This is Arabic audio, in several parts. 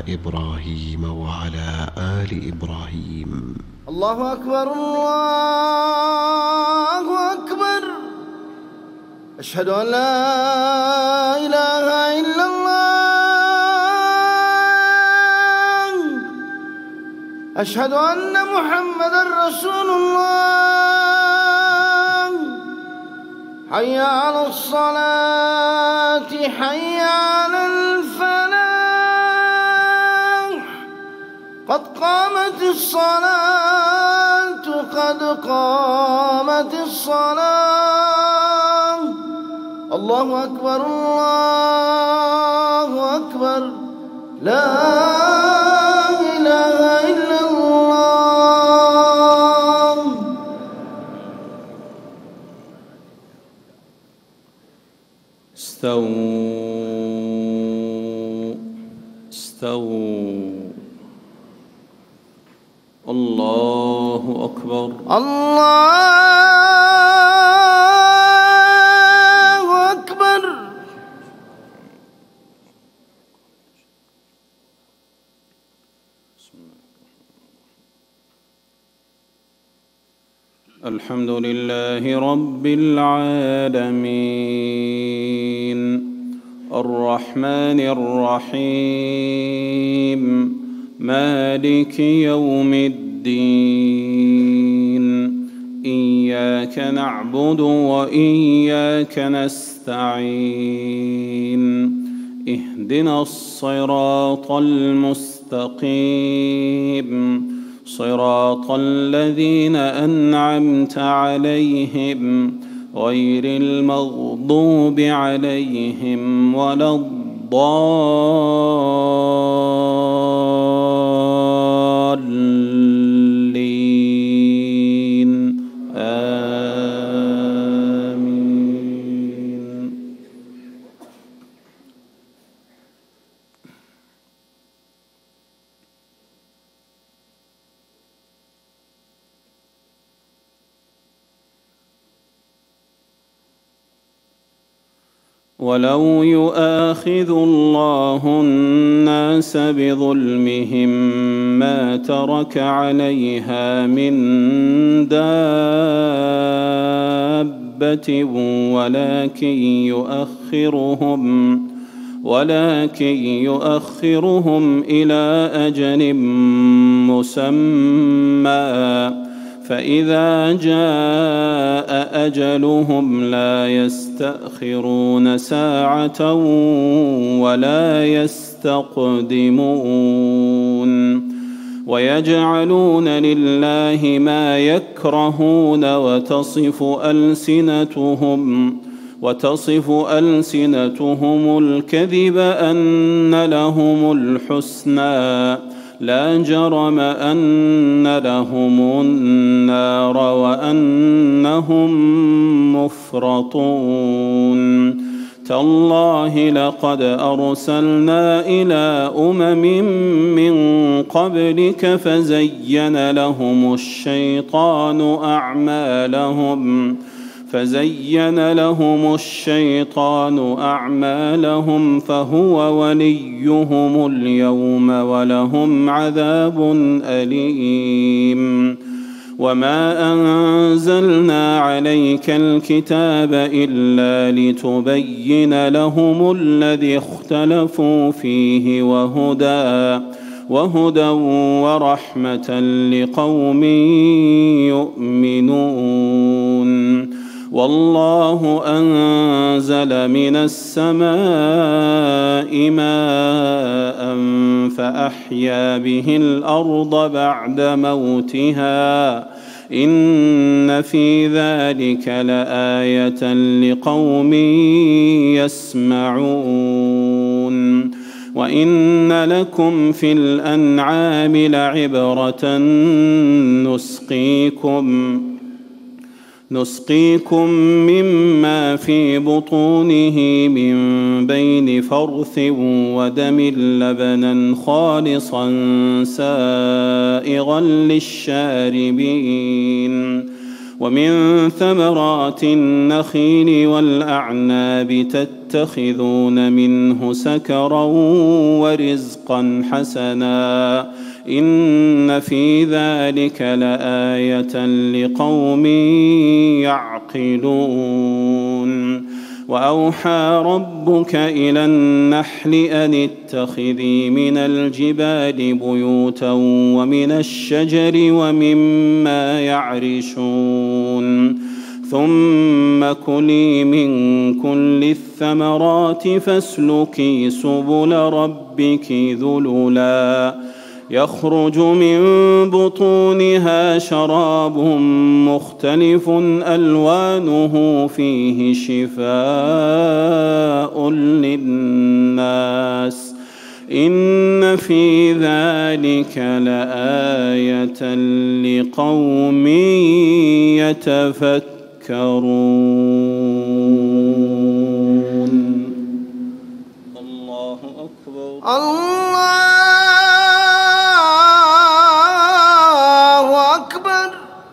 إبراهيم وعلى آل إبراهيم. الله أكبر الله أكبر. أشهد أن لا إله إلا الله. أشهد أن محمدًا رسول الله. حي على الصلاة حي على الفلاح. قد قامت الصلاة قد قامت الصلاة. الله أكبر الله أكبر. لا إله إلا الله. استووا. الله أكبر. الله أكبر. الحمد لله رب العالمين الرحمن الرحيم مالك يوم الدين. إياك نعبد وإياك نستعين. اهدنا الصراط المستقيم صراط الذين أنعمت عليهم غير المغضوب عليهم ولا الضالين. آمين. ولو يؤاخذ الله الناس بظلمهم ما ترك عليها من دابة ولكن يؤخرهم إلى أجل مسمى فإذا جاء أجلهم لا يستأخرون ساعة ولا يستقدمون. ويجعلون لله ما يكرهون وتصف ألسنتهم الكذب أن لهم الحسنى لا جرم أن لهم النار وأنهم مفرطون. تالله لقد أرسلنا إلى من قبلك فزين لهم الشيطان أعمالهم فهو وليهم اليوم ولهم عذاب أليم. وما أنزلنا عليك الكتاب إلا لتبين لهم الذي اختلفوا فيه وهدى ورحمة لقوم يؤمنون. والله أنزل من السماء ماء فأحيا به الأرض بعد موتها إن في ذلك لآية لقوم يسمعون. وإن لكم في الأنعام لعبرة نسقيكم مما في بطونه من بين فرث ودم لبنا خالصا سائغا للشاربين ومن ثمرات النخيل والأعناب يتخذون منه سكرا ورزقا حسنا إن في ذلك لآية لقوم يعقلون وأوحى ربك إلى النحل أن اتخذي من الجبال بيوتا ومن الشجر ومما يعرشون ثم كلي من كل الثمرات فاسلكي سبل ربك ذللا يخرج من بطونها شراب مختلف ألوانه فيه شفاء للناس إن في ذلك لآية لقوم يتفكرون. الله أكبر. الله أكبر.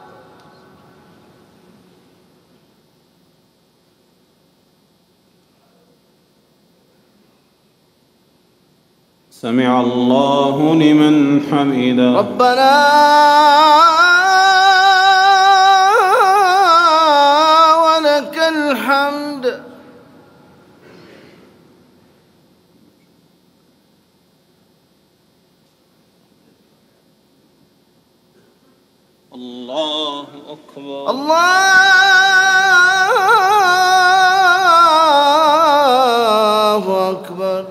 سمع الله لمن حمده. ربنا ولك الحمد. الله أكبر. الله أكبر.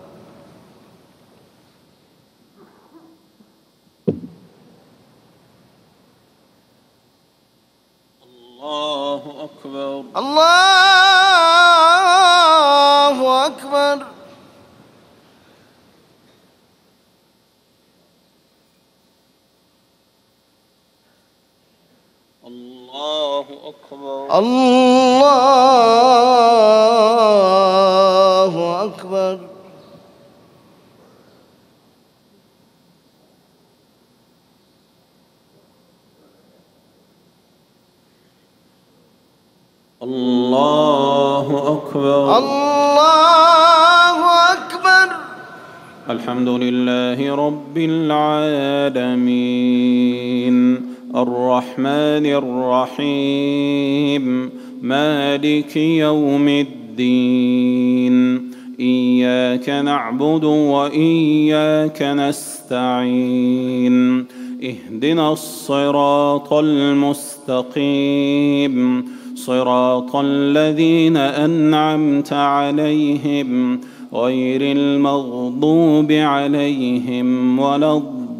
الله أكبر. الله أكبر. الله أكبر. الله أكبر. الله أكبر. الله أكبر. الحمد لله رب العالمين الرحمن الرحيم مالك يوم الدين إياك نعبد وإياك نستعين اهدنا الصراط المستقيم صراط الذين أنعمت عليهم غير المغضوب عليهم ولا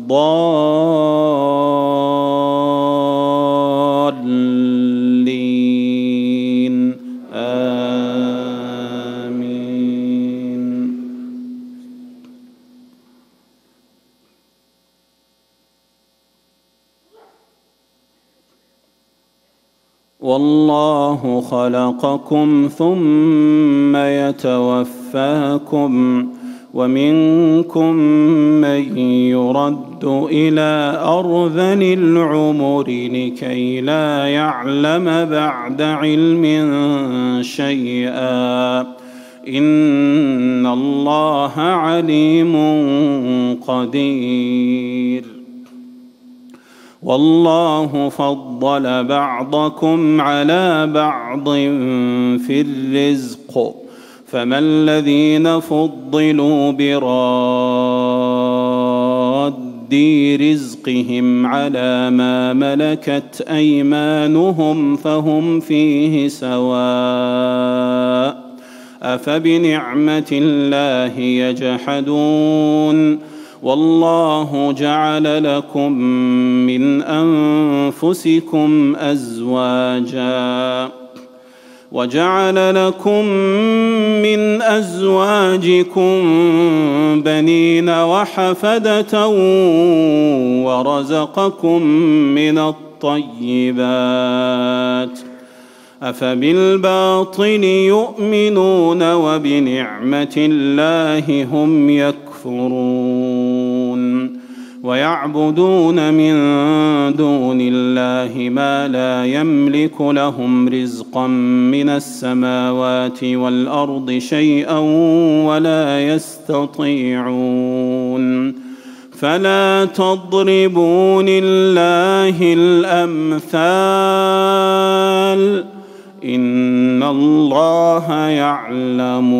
الضالين آمين. والله خلقكم ثم يتوفاكم ومنكم من يرد إلى أرذل العمر لكي لا يعلم بعد علم شيئا إن الله عليم قدير. والله فضل بعضكم على بعض في الرزق فما الذين فضلوا براد رزقهم على ما ملكت أيمانهم فهم فيه سواء أفبنعمة الله يجحدون. والله جعل لكم من أنفسكم أزواجا وجعل لكم من أزواجكم بنين وحفدة ورزقكم من الطيبات أفبالباطل يؤمنون وبنعمة الله هم يكفرون. ويعبدون من دون الله ما لا يملك لهم رزقا من السماوات والأرض شيئا ولا يستطيعون فلا تضربوا لله الأمثال إن الله يعلم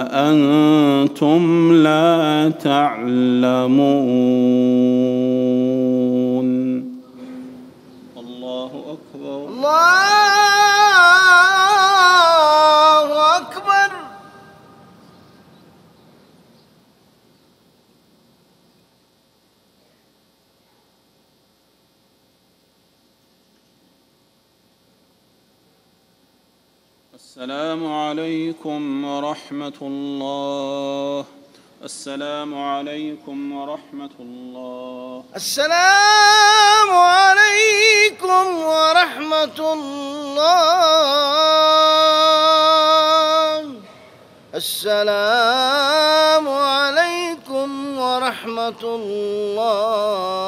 وأنتم لا تعلمون. الله أكبر. الله أكبر. السلام عليكم ورحمة الله. السلام عليكم ورحمة الله. السلام عليكم ورحمة الله. السلام عليكم ورحمة الله.